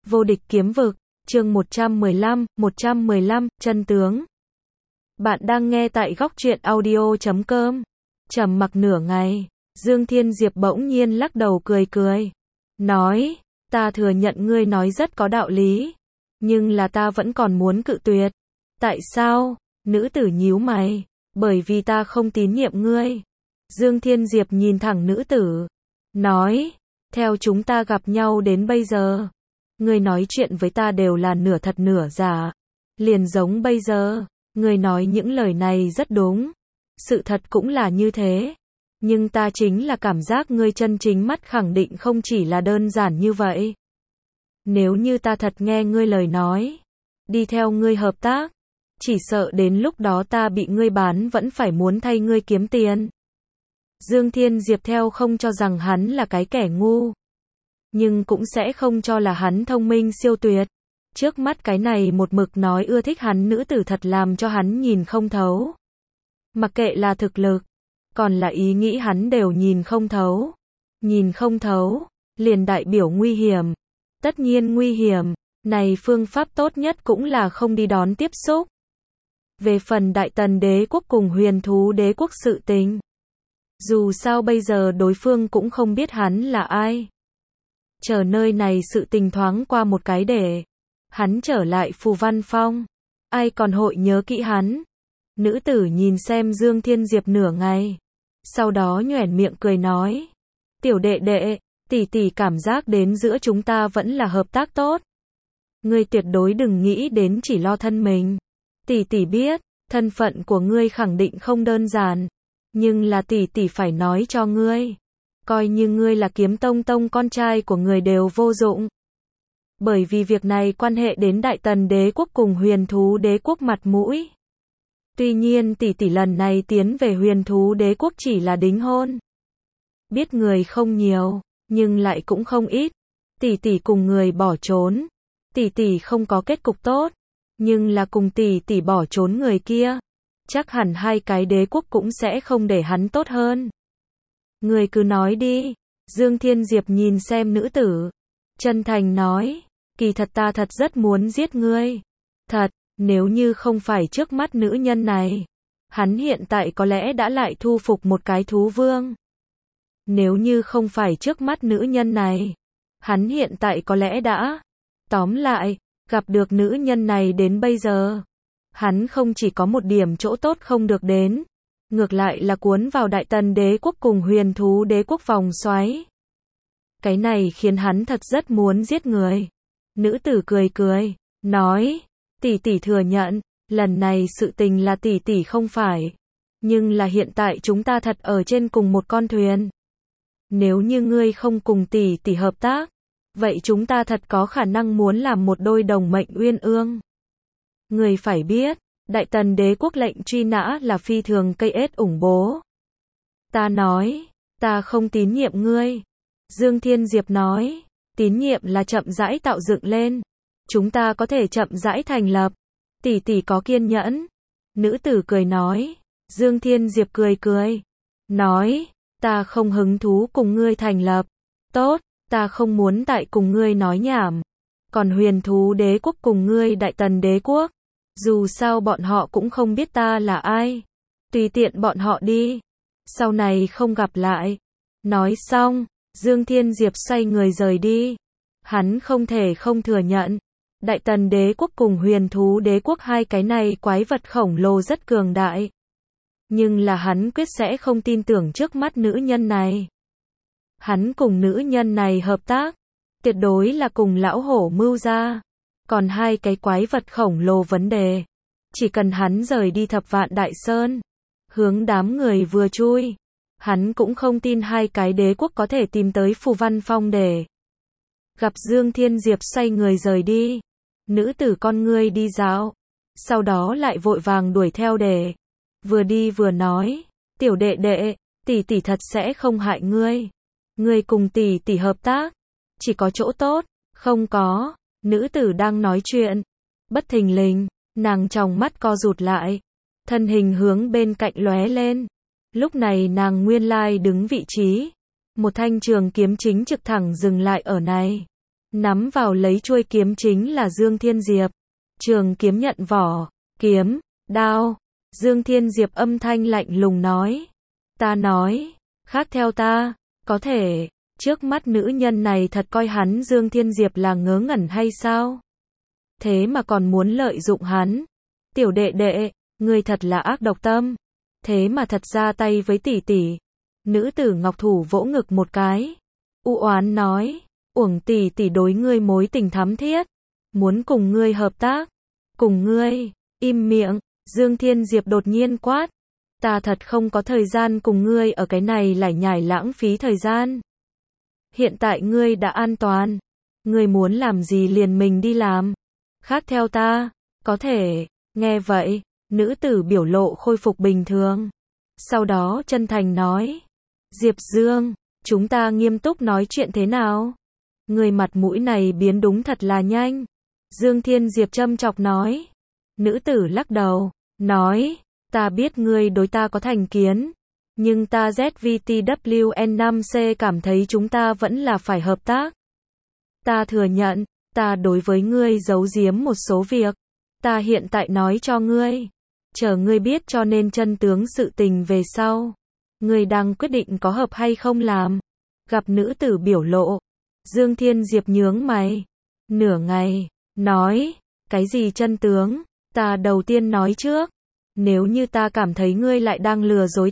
Vô địch kiếm vực, chương 115, chân tướng. Bạn đang nghe tại góc truyện audio.com. Trầm mặc nửa ngày, Dương Thiên Diệp bỗng nhiên lắc đầu cười. Nói, ta thừa nhận ngươi nói rất có đạo lý, nhưng là ta vẫn còn muốn cự tuyệt. Tại sao? Nữ tử nhíu mày, bởi vì ta không tín nhiệm ngươi. Dương Thiên Diệp nhìn thẳng nữ tử, nói, theo chúng ta gặp nhau đến bây giờ, ngươi nói chuyện với ta đều là nửa thật nửa giả. Liền giống bây giờ, ngươi nói những lời này rất đúng. Sự thật cũng là như thế. Nhưng ta chính là cảm giác ngươi chân chính mắt khẳng định không chỉ là đơn giản như vậy. Nếu như ta thật nghe ngươi lời nói, đi theo ngươi hợp tác, chỉ sợ đến lúc đó ta bị ngươi bán vẫn phải muốn thay ngươi kiếm tiền. Dương Thiên Diệp theo không cho rằng hắn là cái kẻ ngu, nhưng cũng sẽ không cho là hắn thông minh siêu tuyệt. Trước mắt cái này một mực nói ưa thích hắn nữ tử thật làm cho hắn nhìn không thấu. Mặc kệ là thực lực, còn là ý nghĩ hắn đều nhìn không thấu. Nhìn không thấu, liền đại biểu nguy hiểm. Tất nhiên nguy hiểm, này phương pháp tốt nhất cũng là không đi đón tiếp xúc. Về phần Đại Tần đế quốc cùng Huyền Thú đế quốc sự tình, dù sao bây giờ đối phương cũng không biết hắn là ai. Chờ nơi này sự tình thoáng qua một cái để hắn trở lại Phù Văn Phong, ai còn hội nhớ kỹ hắn. Nữ tử nhìn xem Dương Thiên Diệp nửa ngày, sau đó nhoẻn miệng cười nói, tiểu đệ đệ, tỷ tỷ cảm giác đến giữa chúng ta vẫn là hợp tác tốt. Ngươi tuyệt đối đừng nghĩ đến chỉ lo thân mình. Tỷ tỷ biết, thân phận của ngươi khẳng định không đơn giản, nhưng là tỷ tỷ phải nói cho ngươi, coi như ngươi là Kiếm Tông con trai của người đều vô dụng. Bởi vì việc này quan hệ đến Đại Tần đế quốc cùng Huyền Thú đế quốc mặt mũi. Tuy nhiên tỷ tỷ lần này tiến về Huyền Thú đế quốc chỉ là đính hôn. Biết người không nhiều, nhưng lại cũng không ít. Tỷ tỷ cùng người bỏ trốn. Tỷ tỷ không có kết cục tốt, nhưng là cùng tỷ tỷ bỏ trốn người kia, chắc hẳn hai cái đế quốc cũng sẽ không để hắn tốt hơn. Người cứ nói đi. Dương Thiên Diệp nhìn xem nữ tử, chân thành nói, kỳ thật ta thật rất muốn giết ngươi. Thật, nếu như không phải trước mắt nữ nhân này, hắn hiện tại có lẽ đã lại thu phục một cái thú vương. Nếu như không phải trước mắt nữ nhân này, hắn hiện tại có lẽ đã. Tóm lại, gặp được nữ nhân này đến bây giờ, hắn không chỉ có một điểm chỗ tốt không được đến, ngược lại là cuốn vào Đại Tần đế quốc cùng Huyền Thú đế quốc vòng xoáy. Cái này khiến hắn thật rất muốn giết người. Nữ tử cười, nói, tỷ tỷ thừa nhận, lần này sự tình là tỷ tỷ không phải, nhưng là hiện tại chúng ta thật ở trên cùng một con thuyền. Nếu như ngươi không cùng tỷ tỷ hợp tác, vậy chúng ta thật có khả năng muốn làm một đôi đồng mệnh uyên ương. Ngươi phải biết, Đại Tần đế quốc lệnh truy nã là phi thường cây ết ủng bố. Ta nói, ta không tín nhiệm ngươi. Dương Thiên Diệp nói, tín nhiệm là chậm rãi tạo dựng lên. Chúng ta có thể chậm rãi thành lập. Tỷ tỷ có kiên nhẫn. Nữ tử cười nói. Dương Thiên Diệp cười. Nói, ta không hứng thú cùng ngươi thành lập. Tốt, ta không muốn tại cùng ngươi nói nhảm. Còn Huyền Thú đế quốc cùng ngươi Đại Tần đế quốc, dù sao bọn họ cũng không biết ta là ai. Tùy tiện bọn họ đi. Sau này không gặp lại. Nói xong, Dương Thiên Diệp xoay người rời đi. Hắn không thể không thừa nhận, Đại Tần đế quốc cùng Huyền Thú đế quốc hai cái này quái vật khổng lồ rất cường đại. Nhưng là hắn quyết sẽ không tin tưởng trước mắt nữ nhân này. Hắn cùng nữ nhân này hợp tác, tuyệt đối là cùng lão hổ mưu ra. Còn hai cái quái vật khổng lồ vấn đề, chỉ cần hắn rời đi Thập Vạn Đại Sơn, hướng đám người vừa chui, hắn cũng không tin hai cái đế quốc có thể tìm tới Phù Văn Phong để gặp. Dương Thiên Diệp xoay người rời đi. Nữ tử con ngươi đi dạo, sau đó lại vội vàng đuổi theo để vừa đi vừa nói, tiểu đệ đệ, tỷ tỷ thật sẽ không hại ngươi. Ngươi cùng tỷ tỷ hợp tác, chỉ có chỗ tốt, không có. Nữ tử đang nói chuyện, bất thình lình, nàng tròng mắt co rụt lại, thân hình hướng bên cạnh lóe lên. Lúc này nàng nguyên lai đứng vị trí, một thanh trường kiếm chính trực thẳng dừng lại ở này. Nắm vào lấy chuôi kiếm chính là Dương Thiên Diệp. Trường kiếm nhận vỏ, kiếm, đao. Dương Thiên Diệp âm thanh lạnh lùng nói. Ta nói, khác theo ta, có thể, trước mắt nữ nhân này thật coi hắn Dương Thiên Diệp là ngớ ngẩn hay sao? Thế mà còn muốn lợi dụng hắn. Tiểu đệ đệ, ngươi thật là ác độc tâm. Thế mà thật ra tay với tỷ tỷ. Nữ tử Ngọc Thủ vỗ ngực một cái. U oán nói, uổng tỷ tỷ đối ngươi mối tình thắm thiết. Muốn cùng ngươi hợp tác. Cùng ngươi, im miệng, Dương Thiên Diệp đột nhiên quát. Ta thật không có thời gian cùng ngươi ở cái này lải nhải lãng phí thời gian. Hiện tại ngươi đã an toàn. Ngươi muốn làm gì liền mình đi làm. Khác theo ta, có thể, nghe vậy, nữ tử biểu lộ khôi phục bình thường. Sau đó chân thành nói. Diệp Dương, chúng ta nghiêm túc nói chuyện thế nào? Người mặt mũi này biến đúng thật là nhanh. Dương Thiên Diệp châm chọc nói. Nữ tử lắc đầu, nói, ta biết ngươi đối ta có thành kiến, nhưng ta ZVTWN5C cảm thấy chúng ta vẫn là phải hợp tác. Ta thừa nhận, ta đối với ngươi giấu giếm một số việc. Ta hiện tại nói cho ngươi, chờ ngươi biết cho nên chân tướng sự tình về sau. Ngươi đang quyết định có hợp hay không làm. Gặp nữ tử biểu lộ, Dương Thiên Diệp nhướng mày, nửa ngày, nói, cái gì chân tướng, ta đầu tiên nói trước. Nếu như ta cảm thấy ngươi lại đang lừa dối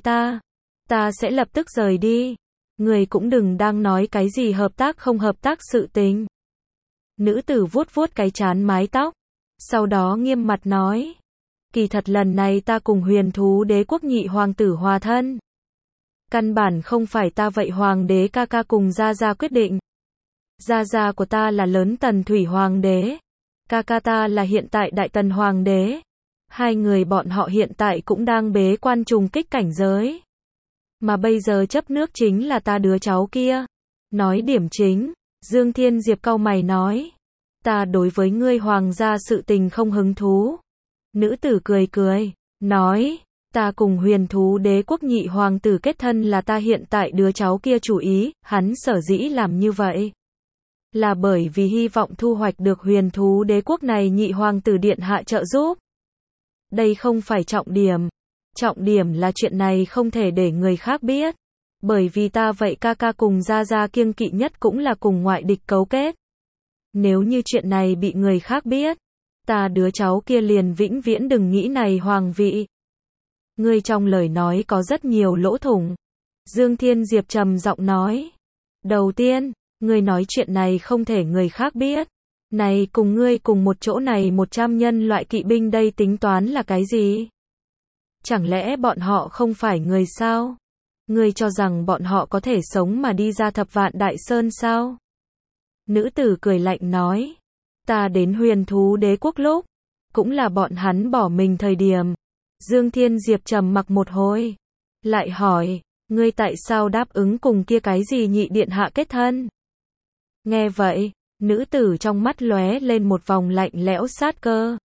ta sẽ lập tức rời đi. Ngươi cũng đừng đang nói cái gì hợp tác không hợp tác sự tình. Nữ tử vuốt vuốt cái trán mái tóc, sau đó nghiêm mặt nói, kỳ thật lần này ta cùng Huyền Thú Đế quốc nhị hoàng tử hòa thân. Căn bản không phải ta vậy hoàng đế ca ca cùng gia gia quyết định. Gia gia của ta là lớn Tần Thủy hoàng đế, ca ca ta là hiện tại Đại Tần hoàng đế. Hai người bọn họ hiện tại cũng đang bế quan trùng kích cảnh giới. Mà bây giờ chấp nước chính là ta đứa cháu kia. Nói điểm chính, Dương Thiên Diệp cau mày nói, ta đối với ngươi hoàng gia sự tình không hứng thú. Nữ tử cười cười, nói, ta cùng Huyền Thú Đế quốc nhị hoàng tử kết thân là ta hiện tại đứa cháu kia chủ ý, hắn sở dĩ làm như vậy. Là bởi vì hy vọng thu hoạch được Huyền Thú Đế quốc này nhị hoàng tử điện hạ trợ giúp. Đây không phải trọng điểm. Trọng điểm là chuyện này không thể để người khác biết. Bởi vì ta vậy ca ca cùng gia gia kiêng kỵ nhất cũng là cùng ngoại địch cấu kết. Nếu như chuyện này bị người khác biết, ta đứa cháu kia liền vĩnh viễn đừng nghĩ này hoàng vị. Ngươi trong lời nói có rất nhiều lỗ thủng. Dương Thiên Diệp trầm giọng nói. Đầu tiên, ngươi nói chuyện này không thể người khác biết. Này cùng ngươi cùng một chỗ này 100 nhân loại kỵ binh đây tính toán là cái gì? Chẳng lẽ bọn họ không phải người sao? Ngươi cho rằng bọn họ có thể sống mà đi ra Thập Vạn Đại Sơn sao? Nữ tử cười lạnh nói. Ta đến Huyền Thú Đế quốc lúc, cũng là bọn hắn bỏ mình thời điểm. Dương Thiên Diệp trầm mặc một hồi, lại hỏi, ngươi tại sao đáp ứng cùng kia cái gì nhị điện hạ kết thân? Nghe vậy, nữ tử trong mắt lóe lên một vòng lạnh lẽo sát cơ.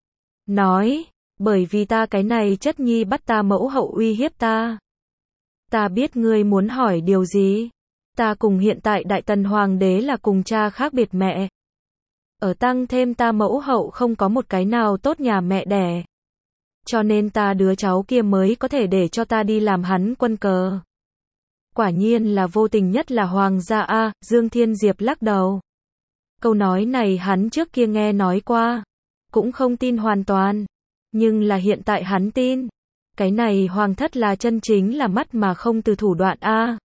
Nói, bởi vì ta cái này chất nhi bắt ta mẫu hậu uy hiếp ta. Ta biết ngươi muốn hỏi điều gì. Ta cùng hiện tại Đại Tần Hoàng đế là cùng cha khác biệt mẹ. Ở tăng thêm ta mẫu hậu không có một cái nào tốt nhà mẹ đẻ. Cho nên ta đứa cháu kia mới có thể để cho ta đi làm hắn quân cờ. Quả nhiên là vô tình nhất là hoàng gia a. Dương Thiên Diệp lắc đầu. Câu nói này hắn trước kia nghe nói qua, cũng không tin hoàn toàn, nhưng là hiện tại hắn tin. Cái này hoàng thất là chân chính là mắt mà không từ thủ đoạn a.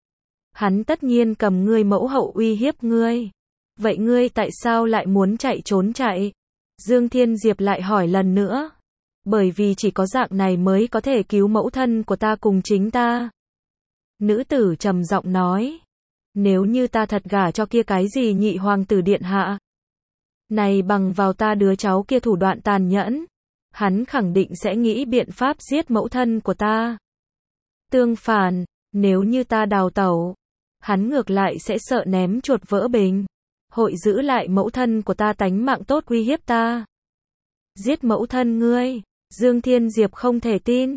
Hắn tất nhiên cầm ngươi mẫu hậu uy hiếp ngươi. Vậy ngươi tại sao lại muốn chạy trốn chạy? Dương Thiên Diệp lại hỏi lần nữa. Bởi vì chỉ có dạng này mới có thể cứu mẫu thân của ta cùng chính ta. Nữ tử trầm giọng nói. Nếu như ta thật gả cho kia cái gì nhị hoàng tử điện hạ. Này bằng vào ta đứa cháu kia thủ đoạn tàn nhẫn. Hắn khẳng định sẽ nghĩ biện pháp giết mẫu thân của ta. Tương phản, nếu như ta đào tẩu, hắn ngược lại sẽ sợ ném chuột vỡ bình. Hội giữ lại mẫu thân của ta tánh mạng tốt uy hiếp ta. Giết mẫu thân ngươi, Dương Thiên Diệp không thể tin.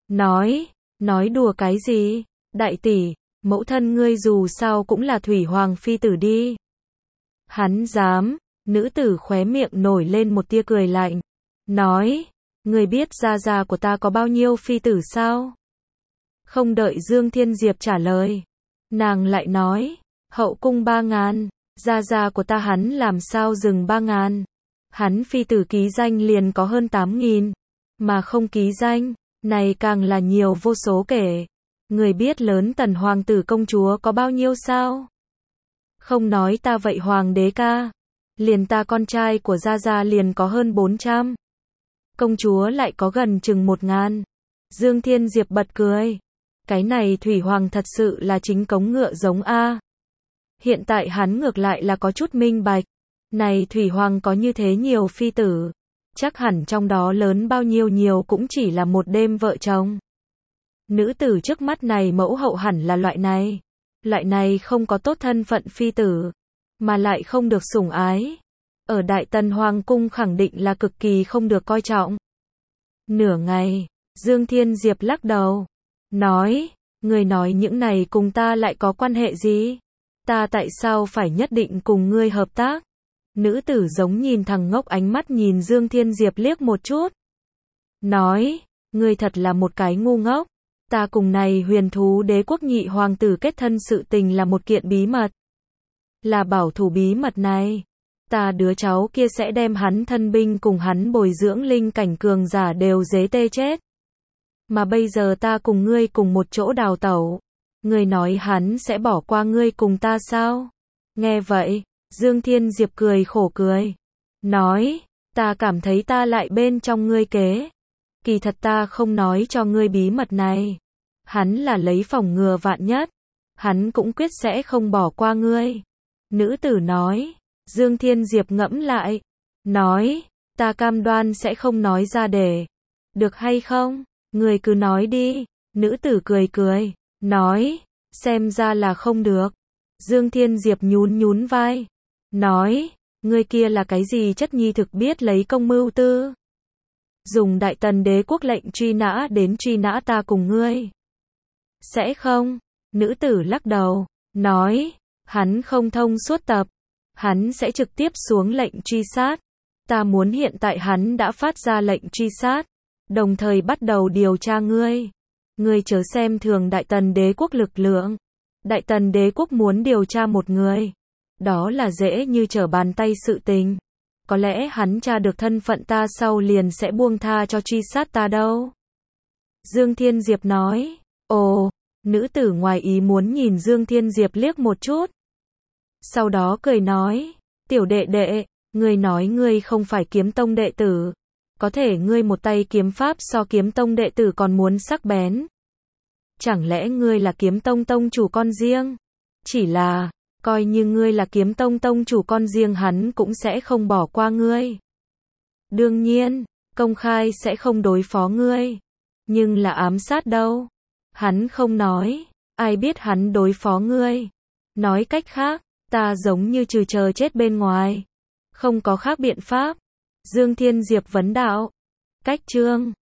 Nói đùa cái gì? Đại tỷ, mẫu thân ngươi dù sao cũng là thủy hoàng phi tử đi. Hắn dám, nữ tử khóe miệng nổi lên một tia cười lạnh. Nói, người biết gia gia của ta có bao nhiêu phi tử sao? Không đợi Dương Thiên Diệp trả lời. Nàng lại nói, hậu cung 3.000, gia gia của ta hắn làm sao dừng 3.000. Hắn phi tử ký danh liền có hơn 8.000, mà không ký danh, này càng là nhiều vô số kể. Người biết lớn tần hoàng tử công chúa có bao nhiêu sao? Không nói ta vậy hoàng đế ca, liền ta con trai của gia gia liền có hơn 400. Công chúa lại có gần chừng 1.000. Dương Thiên Diệp bật cười. Cái này thủy hoàng thật sự là chính cống ngựa giống a. Hiện tại hắn ngược lại là có chút minh bạch. Này thủy hoàng có như thế nhiều phi tử, chắc hẳn trong đó lớn bao nhiêu nhiều cũng chỉ là một đêm vợ chồng. Nữ tử trước mắt này mẫu hậu hẳn là loại này. Loại này không có tốt thân phận phi tử, mà lại không được sủng ái. Ở Đại Tần Hoàng cung khẳng định là cực kỳ không được coi trọng. Nửa ngày, Dương Thiên Diệp lắc đầu. Nói, người nói những này cùng ta lại có quan hệ gì? Ta tại sao phải nhất định cùng ngươi hợp tác? Nữ tử giống nhìn thằng ngốc ánh mắt nhìn Dương Thiên Diệp liếc một chút. Nói, ngươi thật là một cái ngu ngốc. Ta cùng này huyền thú đế quốc nhị hoàng tử kết thân sự tình là một kiện bí mật. Là bảo thủ bí mật này. Ta đứa cháu kia sẽ đem hắn thân binh cùng hắn bồi dưỡng linh cảnh cường giả đều dế tê chết. Mà bây giờ ta cùng ngươi cùng một chỗ đào tẩu. Ngươi nói hắn sẽ bỏ qua ngươi cùng ta sao? Nghe vậy, Dương Thiên Diệp cười khổ cười. Nói, ta cảm thấy ta lại bên trong ngươi kế. Kỳ thật ta không nói cho ngươi bí mật này. Hắn là lấy phòng ngừa vạn nhất. Hắn cũng quyết sẽ không bỏ qua ngươi. Nữ tử nói. Dương Thiên Diệp ngẫm lại. Nói, ta cam đoan sẽ không nói ra để. Được hay không? Ngươi cứ nói đi. Nữ tử cười cười. Nói, xem ra là không được. Dương Thiên Diệp nhún nhún vai. Nói, ngươi kia là cái gì chất nhi thực biết lấy công mưu tư. Dùng Đại Tần đế quốc lệnh truy nã đến truy nã ta cùng ngươi. Sẽ không? Nữ tử lắc đầu. Nói, hắn không thông suốt tập. Hắn sẽ trực tiếp xuống lệnh truy sát. Ta muốn hiện tại hắn đã phát ra lệnh truy sát. Đồng thời bắt đầu điều tra ngươi. Ngươi chớ xem thường Đại Tần đế quốc lực lượng. Đại Tần đế quốc muốn điều tra một người. Đó là dễ như trở bàn tay sự tình. Có lẽ hắn tra được thân phận ta sau liền sẽ buông tha cho truy sát ta đâu. Dương Thiên Diệp nói. Ồ, nữ tử ngoài ý muốn nhìn Dương Thiên Diệp liếc một chút. Sau đó cười nói. Tiểu đệ đệ, ngươi nói ngươi không phải kiếm tông đệ tử. Có thể ngươi một tay kiếm pháp so kiếm tông đệ tử còn muốn sắc bén. Chẳng lẽ ngươi là kiếm tông tông chủ con riêng? Chỉ là, coi như ngươi là kiếm tông tông chủ con riêng hắn cũng sẽ không bỏ qua ngươi. Đương nhiên, công khai sẽ không đối phó ngươi. Nhưng là ám sát đâu? Hắn không nói, ai biết hắn đối phó ngươi. Nói cách khác, ta giống như trừ chờ chết bên ngoài. Không có khác biện pháp. Dương Thiên Diệp vấn đạo. Cách chương